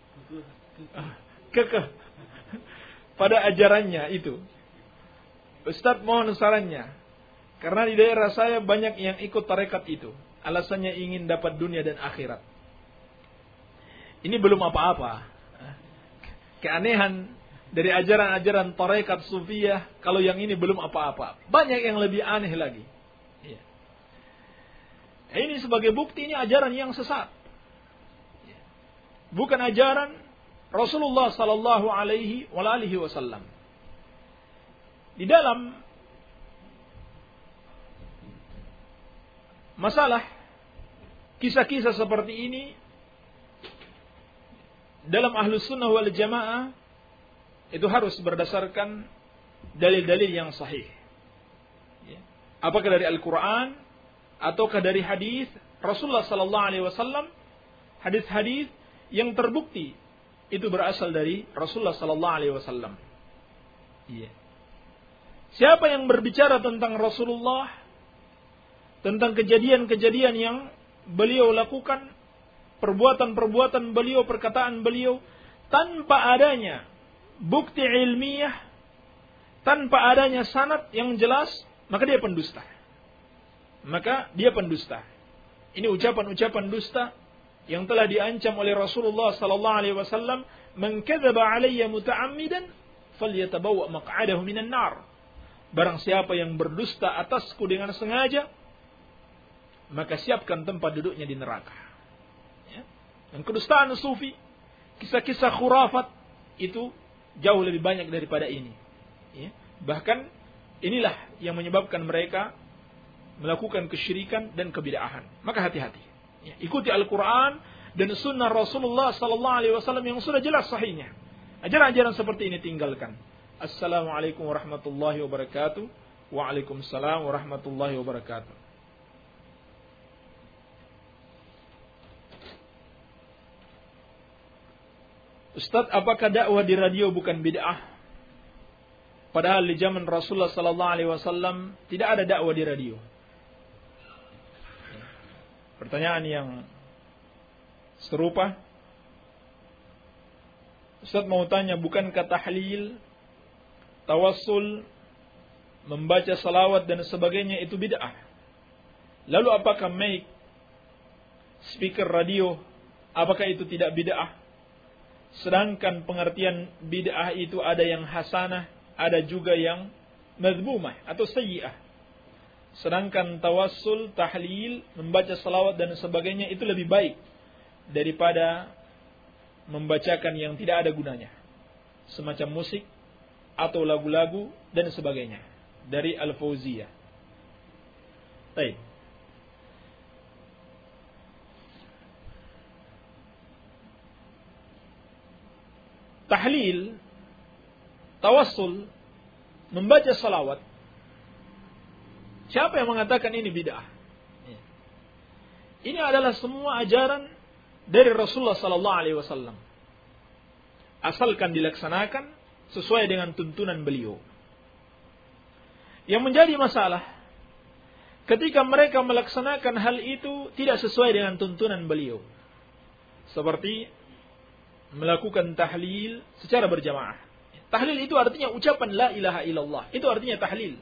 kekeh pada ajarannya itu. Ustaz mohon sarannya, karena di daerah saya banyak yang ikut tarekat itu. Alasannya ingin dapat dunia dan akhirat. Ini belum apa-apa. Keanehan dari ajaran-ajaran tarekat sufiyah, kalau yang ini belum apa-apa. Banyak yang lebih aneh lagi. Ya. Ini sebagai bukti ini ajaran yang sesat. Ya. Bukan ajaran Rasulullah sallallahu alaihi wasallam. Di dalam masalah kisah-kisah seperti ini dalam Ahlus Sunnah wal Jamaah itu harus berdasarkan dalil-dalil yang sahih. Ya. Apakah dari Al-Quran ataukah dari hadis Rasulullah sallallahu alaihi wasallam, hadis-hadis yang terbukti itu berasal dari Rasulullah sallallahu alaihi wasallam. Iya. Siapa yang berbicara tentang Rasulullah, tentang kejadian-kejadian yang beliau lakukan, perbuatan-perbuatan beliau, perkataan beliau, tanpa adanya bukti ilmiah, tanpa adanya sanad yang jelas, maka dia pendusta. Maka dia pendusta. Ini ucapan-ucapan dusta yang telah diancam oleh Rasulullah sallallahu alaihi wasallam, "Man kadzaba 'alayya muta'ammidan falyatabawwa maq'adahu minan nar." Barang siapa yang berdusta atasku dengan sengaja, maka siapkan tempat duduknya di neraka. Ya. Dan kedustaan sufi, kisah-kisah khurafat itu jauh lebih banyak daripada ini. Ya. Bahkan inilah yang menyebabkan mereka melakukan kesyirikan dan kebid'ahan. Maka hati-hati. Ya. Ikuti Al-Quran dan sunnah Rasulullah sallallahu alaihi wasallam yang sudah jelas sahihnya. Ajaran-ajaran seperti ini tinggalkan. Assalamualaikum warahmatullahi wabarakatuh. Waalaikumsalam warahmatullahi wabarakatuh. Ustaz, apakah dakwah di radio bukan bid'ah? Padahal di zaman Rasulullah sallallahu alaihi wasallam tidak ada dakwah di radio. Pertanyaan yang serupa. Ustaz mau tanya, bukankah tahlil, tawassul, membaca salawat dan sebagainya itu bid'ah? Lalu apakah mic, speaker radio, apakah itu tidak bid'ah? Sedangkan pengertian bid'ah itu ada yang hasanah, ada juga yang madzmumah atau sayyi'ah. Sedangkan tawassul, tahlil, membaca salawat dan sebagainya itu lebih baik daripada membacakan yang tidak ada gunanya, semacam musik atau lagu-lagu dan sebagainya. Dari Al-Fauziyah. Baik. Tahlil, tawassul, membaca salawat, siapa yang mengatakan ini bid'ah? Ini adalah semua ajaran dari Rasulullah sallallahu alaihi wasallam. Asalkan dilaksanakan sesuai dengan tuntunan beliau. Yang menjadi masalah, ketika mereka melaksanakan hal itu tidak sesuai dengan tuntunan beliau. Seperti melakukan tahlil secara berjamaah. Tahlil itu artinya ucapan la ilaha illallah. Itu artinya tahlil.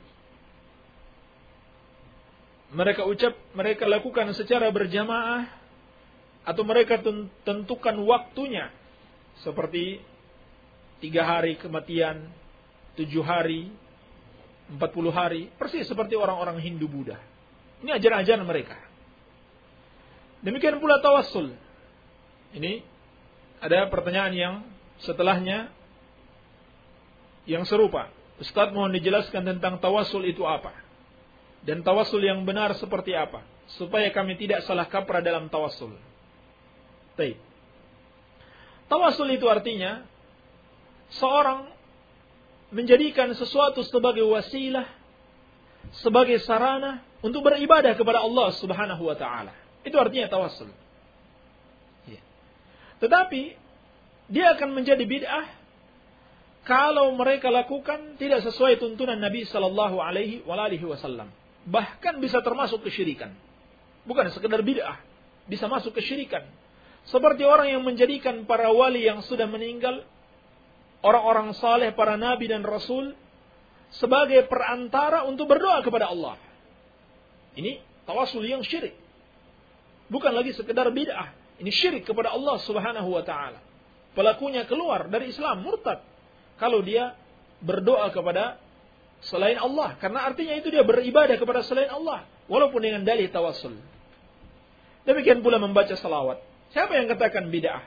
Mereka ucap, mereka lakukan secara berjamaah atau mereka tentukan waktunya seperti tiga hari kematian, tujuh hari, empat puluh hari, persis seperti orang-orang Hindu Buddha. Ini ajaran-ajaran mereka. Demikian pula tawassul. Ini ada pertanyaan yang setelahnya yang serupa. Ustaz, mohon dijelaskan tentang tawassul itu apa? Dan tawassul yang benar seperti apa? Supaya kami tidak salah kaprah dalam tawassul. Baik. Tawassul itu artinya seorang menjadikan sesuatu sebagai wasilah, sebagai sarana untuk beribadah kepada Allah Subhanahu wa taala. Itu artinya tawassul. Ya. Tetapi dia akan menjadi bid'ah kalau mereka lakukan tidak sesuai tuntunan Nabi sallallahu alaihi wasallam. Bahkan bisa termasuk kesyirikan. Bukan sekedar bid'ah, bisa masuk kesyirikan. Seperti orang yang menjadikan para wali yang sudah meninggal, orang-orang saleh, para nabi dan rasul, sebagai perantara untuk berdoa kepada Allah. Ini tawassul yang syirik. Bukan lagi sekedar bid'ah. Ini syirik kepada Allah Subhanahu wa taala. Pelakunya keluar dari Islam, murtad. Kalau dia berdoa kepada selain Allah, karena artinya itu dia beribadah kepada selain Allah, walaupun dengan dalih tawassul. Demikian pula membaca salawat. Siapa yang katakan bid'ah?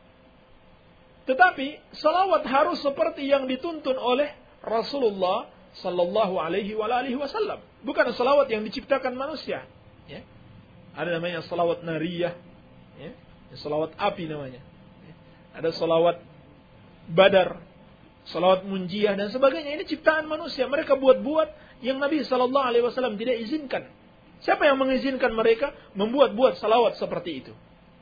Tetapi salawat harus seperti yang dituntun oleh Rasulullah sallallahu alaihi wasallam, bukan salawat yang diciptakan manusia. Ya. Ada namanya salawat nariyah, ya. Salawat api namanya. Ya. Ada salawat badar, salawat munjiah dan sebagainya. Ini ciptaan manusia. Mereka buat-buat yang Nabi sallallahu alaihi wasallam tidak izinkan. Siapa yang mengizinkan mereka membuat-buat salawat seperti itu?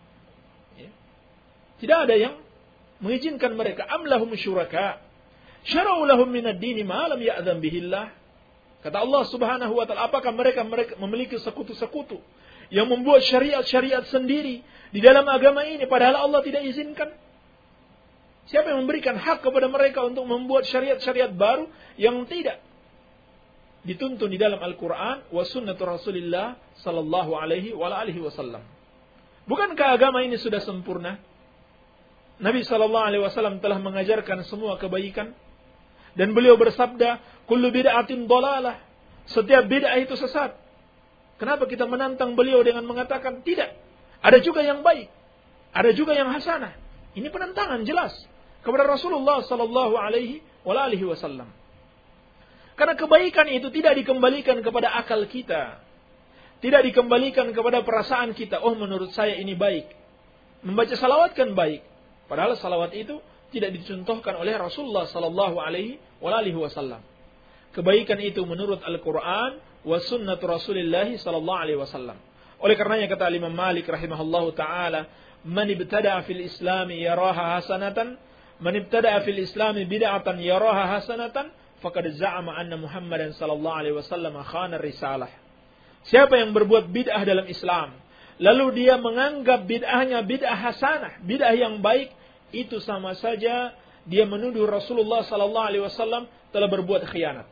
Ya. Tidak ada yang mengizinkan mereka. Am lahum syuraka syara'u lahum minad dini ma lam ya'zam bihillah. Kata Allah Subhanahu wa taala, apakah mereka mereka memiliki sekutu-sekutu yang membuat syariat-syariat sendiri di dalam agama ini padahal Allah tidak izinkan? Siapa yang memberikan hak kepada mereka untuk membuat syariat-syariat baru yang tidak dituntun di dalam Al-Quran wa sunnatu Rasulillah sallallahu alaihi wa alihi wasallam? Bukankah agama ini sudah sempurna? Nabi sallallahu alaihi wasallam telah mengajarkan semua kebaikan dan beliau bersabda, kullu bid'atin dhalalah. Setiap bid'ah itu sesat. Kenapa kita menantang beliau dengan mengatakan tidak? Ada juga yang baik, ada juga yang hasanah. Ini penentangan jelas kepada Rasulullah sallallahu alaihi wasallam. Karena kebaikan itu tidak dikembalikan kepada akal kita, tidak dikembalikan kepada perasaan kita. Oh, menurut saya ini baik. Membaca salawat kan baik, padahal salawat itu tidak dicontohkan oleh Rasulullah sallallahu alaihi wasallam. Kebaikan itu menurut Al-Quran wa sunnatu Rasulillah sallallahu alaihi wasallam. Oleh karenanya kata Imam Malik rahimahullahu taala, man ibtada'a fil Islam yaraha hasanatan, man ibtada'a fil Islam bid'atan yaraha hasanatan, faqad za'ama anna Muhammadan sallallahu alaihi wasallam khana risalah. Siapa yang berbuat bid'ah dalam Islam, lalu dia menganggap bid'ahnya bid'ah hasanah, bid'ah yang baik, itu sama saja dia menuduh Rasulullah sallallahu alaihi wasallam telah berbuat khianat.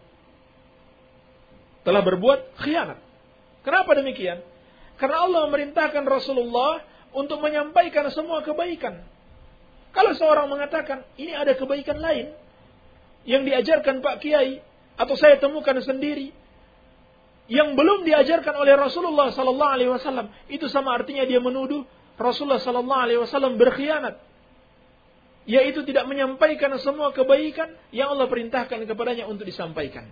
Telah berbuat khianat. Kenapa demikian? Karena Allah memerintahkan Rasulullah untuk menyampaikan semua kebaikan. Kalau seorang mengatakan, ini ada kebaikan lain yang diajarkan Pak Kiai atau saya temukan sendiri yang belum diajarkan oleh Rasulullah sallallahu alaihi wasallam, itu sama artinya dia menuduh Rasulullah sallallahu alaihi wasallam berkhianat, yaitu tidak menyampaikan semua kebaikan yang Allah perintahkan kepadanya untuk disampaikan.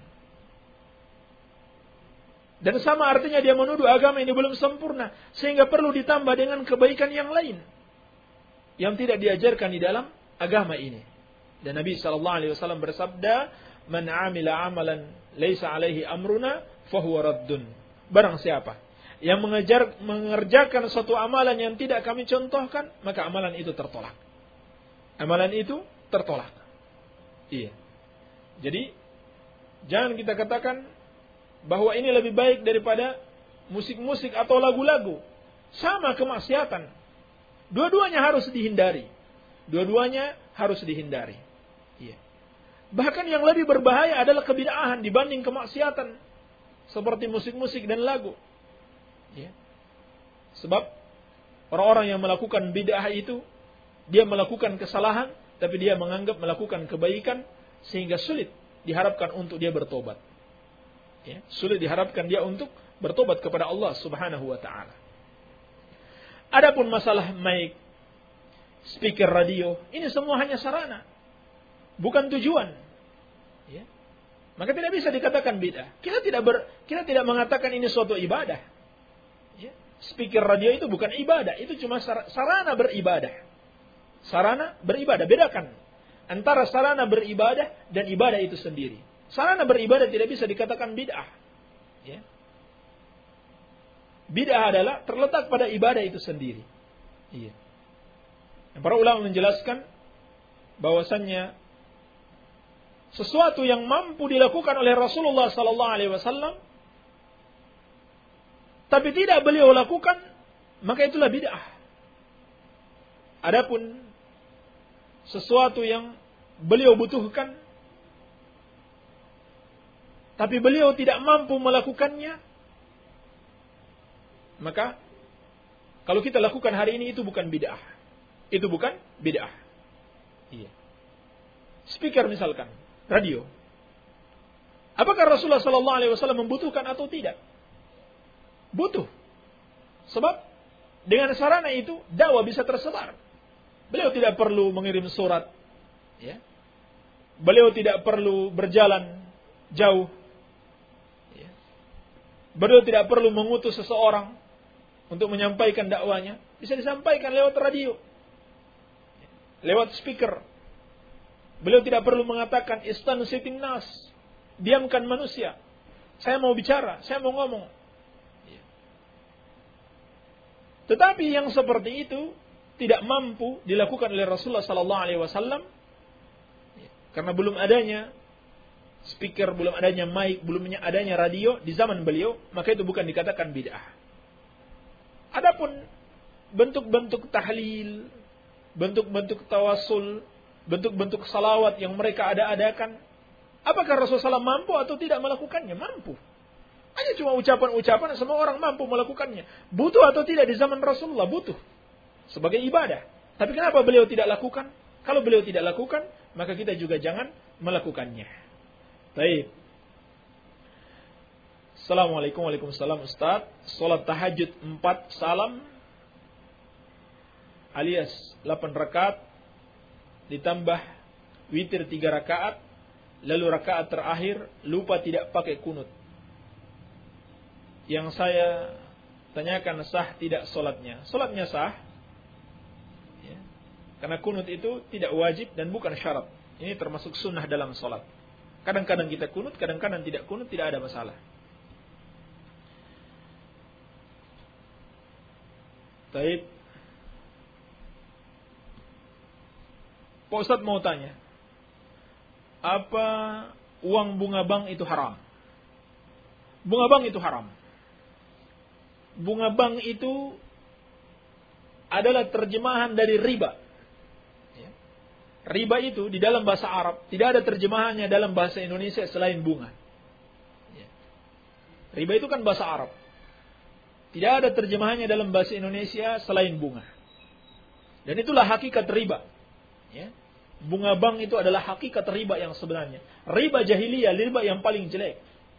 Dan sama artinya dia menuduh agama ini belum sempurna, sehingga perlu ditambah dengan kebaikan yang lain yang tidak diajarkan di dalam agama ini. Dan Nabi sallallahu alaihi wasallam bersabda, "Man 'amila 'amalan laisa 'alaihi amruna fahuwa raddun." Barang siapa yang mengejar, mengerjakan suatu amalan yang tidak kami contohkan, maka amalan itu tertolak. Amalan itu tertolak. Iya. Jadi jangan kita katakan bahwa ini lebih baik daripada musik-musik atau lagu-lagu. Sama kemaksiatan. Dua-duanya harus dihindari. Dua-duanya harus dihindari. Iya. Bahkan yang lebih berbahaya adalah kebid'ahan dibanding kemaksiatan. Seperti musik-musik dan lagu. Ya. Sebab orang-orang yang melakukan bid'ah itu, dia melakukan kesalahan, tapi dia menganggap melakukan kebaikan, sehingga sulit diharapkan untuk dia bertobat. Ya. Sulit diharapkan dia untuk bertobat kepada Allah Subhanahu wa ta'ala. Adapun masalah mic, speaker radio, ini semua hanya sarana, bukan tujuan. Ya. Maka tidak bisa dikatakan bid'ah. Kita tidak ber, kita tidak mengatakan ini suatu ibadah. Ya. Speaker radio itu bukan ibadah, itu cuma sarana beribadah. Sarana beribadah, bedakan antara sarana beribadah dan ibadah itu sendiri. Sarana beribadah tidak bisa dikatakan bid'ah. Ya. Bid'ah adalah terletak pada ibadah itu sendiri. Iya. Para ulama menjelaskan bahwasannya sesuatu yang mampu dilakukan oleh Rasulullah sallallahu alaihi wasallam tapi tidak beliau lakukan, maka itulah bid'ah. Adapun sesuatu yang beliau butuhkan tapi beliau tidak mampu melakukannya, maka kalau kita lakukan hari ini itu bukan bid'ah. Itu bukan bid'ah. Iya. Speaker misalkan, radio. Apakah Rasulullah sallallahu alaihi wasallam membutuhkan atau tidak? Butuh. Sebab dengan sarana itu dakwah bisa tersebar. Beliau tidak perlu mengirim surat, ya. Beliau tidak perlu berjalan jauh. Ya. Beliau tidak perlu mengutus seseorang untuk menyampaikan dakwanya, bisa disampaikan lewat radio. Lewat speaker. Beliau tidak perlu mengatakan istansitin nas, diamkan manusia. Saya mau bicara, saya mau ngomong. Tetapi yang seperti itu tidak mampu dilakukan oleh Rasulullah sallallahu alaihi wasallam karena belum adanya speaker, belum adanya mic, belum adanya radio di zaman beliau, maka itu bukan dikatakan bid'ah. Adapun bentuk-bentuk tahlil, bentuk-bentuk tawasul, bentuk-bentuk salawat yang mereka ada-adakan, apakah Rasulullah sallallahu alaihi wasallam mampu atau tidak melakukannya? Mampu. Hanya cuma ucapan-ucapan, semua orang mampu melakukannya. Butuh atau tidak di zaman Rasulullah? Butuh. Sebagai ibadah. Tapi kenapa beliau tidak lakukan? Kalau beliau tidak lakukan, maka kita juga jangan melakukannya. Baik. Assalamualaikum warahmatullahi wabarakatuh. Ustaz, salat tahajud empat salam alias delapan rakaat ditambah witir tiga rakaat, lalu rakaat terakhir lupa tidak pakai kunut. Yang saya tanyakan sah tidak solatnya? Solatnya sah, ya. Karena kunut itu tidak wajib dan bukan syarat. Ini termasuk sunnah dalam solat. Kadang-kadang kita kunut, kadang-kadang tidak kunut, tidak ada masalah. Baik. Pak Ustadz mau tanya, apa uang bunga bank itu haram? Bunga bank itu haram. Bunga bank itu adalah terjemahan dari riba. Riba itu di dalam bahasa Arab tidak ada terjemahannya dalam bahasa Indonesia selain bunga. Riba itu kan bahasa Arab. Tidak ada terjemahannya dalam bahasa Indonesia selain bunga. Dan itulah hakikat riba. Ya. Bunga bank itu adalah hakikat riba yang sebenarnya. Riba jahiliyah, riba yang paling jelek.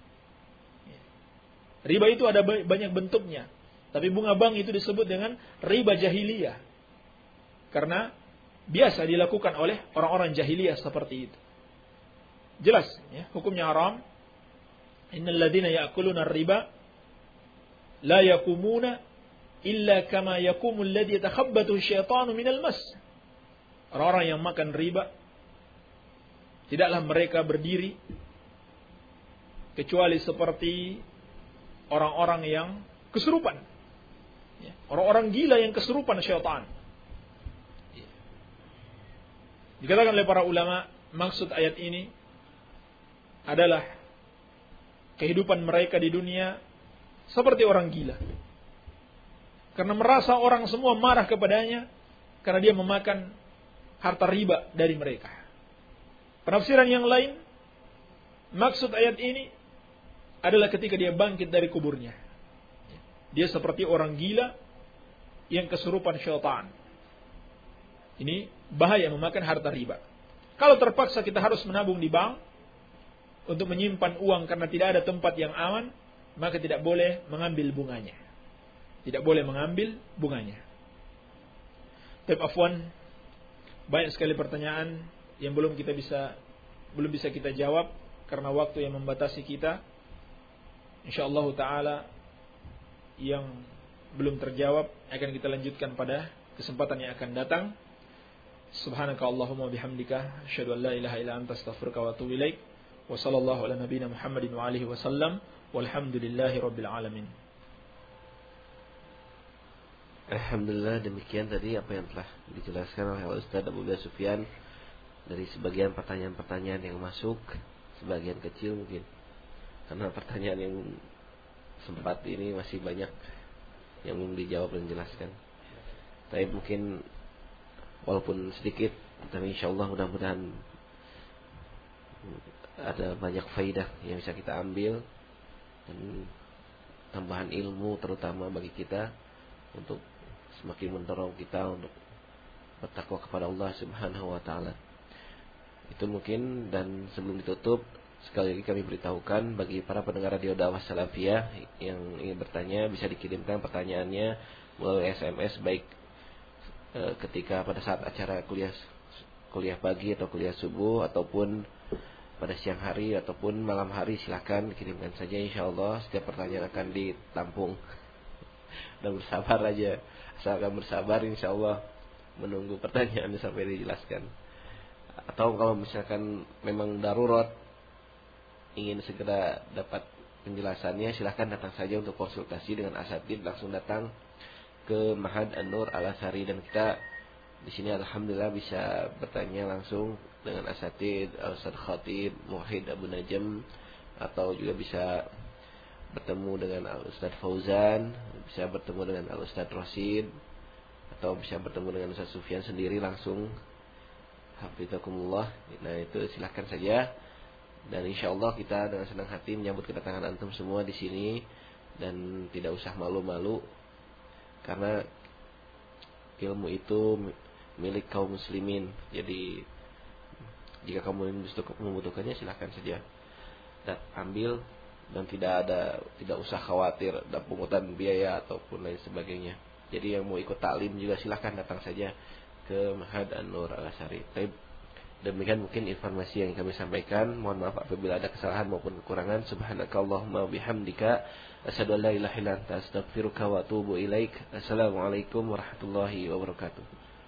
Riba itu ada banyak bentuknya. Tapi bunga bank itu disebut dengan riba jahiliyah. Karena biasa dilakukan oleh orang-orang jahiliyah seperti itu. Jelas, ya, hukumnya haram. Innal ladzina ya'kuluna ar-riba la yaqumuna illa kama yaqumul ladzi yatakhabbathu asyaitanu minal mas. Orang-orang yang makan riba tidaklah mereka berdiri kecuali seperti orang-orang yang kesurupan. Ya, orang-orang gila yang kesurupan syaitan. Ya. Dikatakan oleh para ulama, maksud ayat ini adalah kehidupan mereka di dunia seperti orang gila. Karena merasa orang semua marah kepadanya karena dia memakan harta riba dari mereka. Penafsiran yang lain, maksud ayat ini adalah ketika dia bangkit dari kuburnya. Dia seperti orang gila yang kesurupan syaitan. Ini bahaya memakan harta riba. Kalau terpaksa kita harus menabung di bank untuk menyimpan uang karena tidak ada tempat yang aman, maka tidak boleh mengambil bunganya. Tidak boleh mengambil bunganya. Tapi afwan, banyak sekali pertanyaan yang belum kita bisa belum bisa kita jawab karena waktu yang membatasi kita. Insyaallah taala yang belum terjawab akan kita lanjutkan pada kesempatan yang akan datang. Subhanaka Allahumma bihamdika asyhadu an la ilaha illa anta astaghfiruka wa atubu ilaik. Wa sallallahu ala nabiyyina Muhammadin wa alihi wasallam. Walhamdulillahi rabbil alamin. Alhamdulillah, demikian tadi apa yang telah dijelaskan oleh Ustaz Abu Bakar Sufyan dari sebagian pertanyaan-pertanyaan yang masuk, sebagian kecil mungkin. Karena pertanyaan yang sempat ini masih banyak yang belum dijawab dan dijelaskan. Tapi mungkin walaupun sedikit, tapi insyaallah mudah-mudahan ada banyak faidah yang bisa kita ambil dan tambahan ilmu terutama bagi kita untuk semakin mendorong kita untuk bertakwa kepada Allah Subhanahu wa taala. Itu mungkin, dan sebelum ditutup sekali lagi kami beritahukan bagi para pendengar radio Dakwah Salafiyah yang ingin bertanya bisa dikirimkan pertanyaannya melalui S M S baik e, ketika pada saat acara kuliah kuliah pagi atau kuliah subuh ataupun pada siang hari ataupun malam hari, silakan kirimkan saja, insyaallah setiap pertanyaan akan ditampung. Dan bersabar aja, asalkan bersabar insyaallah menunggu pertanyaannya sampai dijelaskan. Atau kalau misalkan memang darurat ingin segera dapat penjelasannya, silahkan datang saja untuk konsultasi dengan asatid, langsung datang ke Ma'had An-Nur Al-Azhari, dan kita di sini alhamdulillah bisa bertanya langsung dengan asatid Al-Ustaz Khatib Muwahhid Abu Najm, atau juga bisa bertemu dengan Al-Ustaz Fauzan, bisa bertemu dengan Al-Ustaz Rasid, atau bisa bertemu dengan Ustaz Sufyan sendiri langsung. Hafizakumullah. Nah itu silahkan saja. Dan insyaallah kita dengan senang hati menyambut kedatangan antum semua di sini, dan tidak usah malu-malu karena ilmu itu milik kaum muslimin. Jadi jika kamu membutuhkannya silahkan saja dan ambil, dan tidak ada tidak usah khawatir ada pungutan biaya ataupun lain sebagainya. Jadi yang mau ikut taklim juga silahkan datang saja ke Ma'had An-Nur Al-Azhari. Demikian mungkin informasi yang kami sampaikan. Mohon maaf apabila ada kesalahan maupun kekurangan. Subhanakallahumma bihamdika asyhadu an la ilaha illa anta astaghfiruka wa atubu ilaik. Assalamualaikum warahmatullahi wabarakatuh.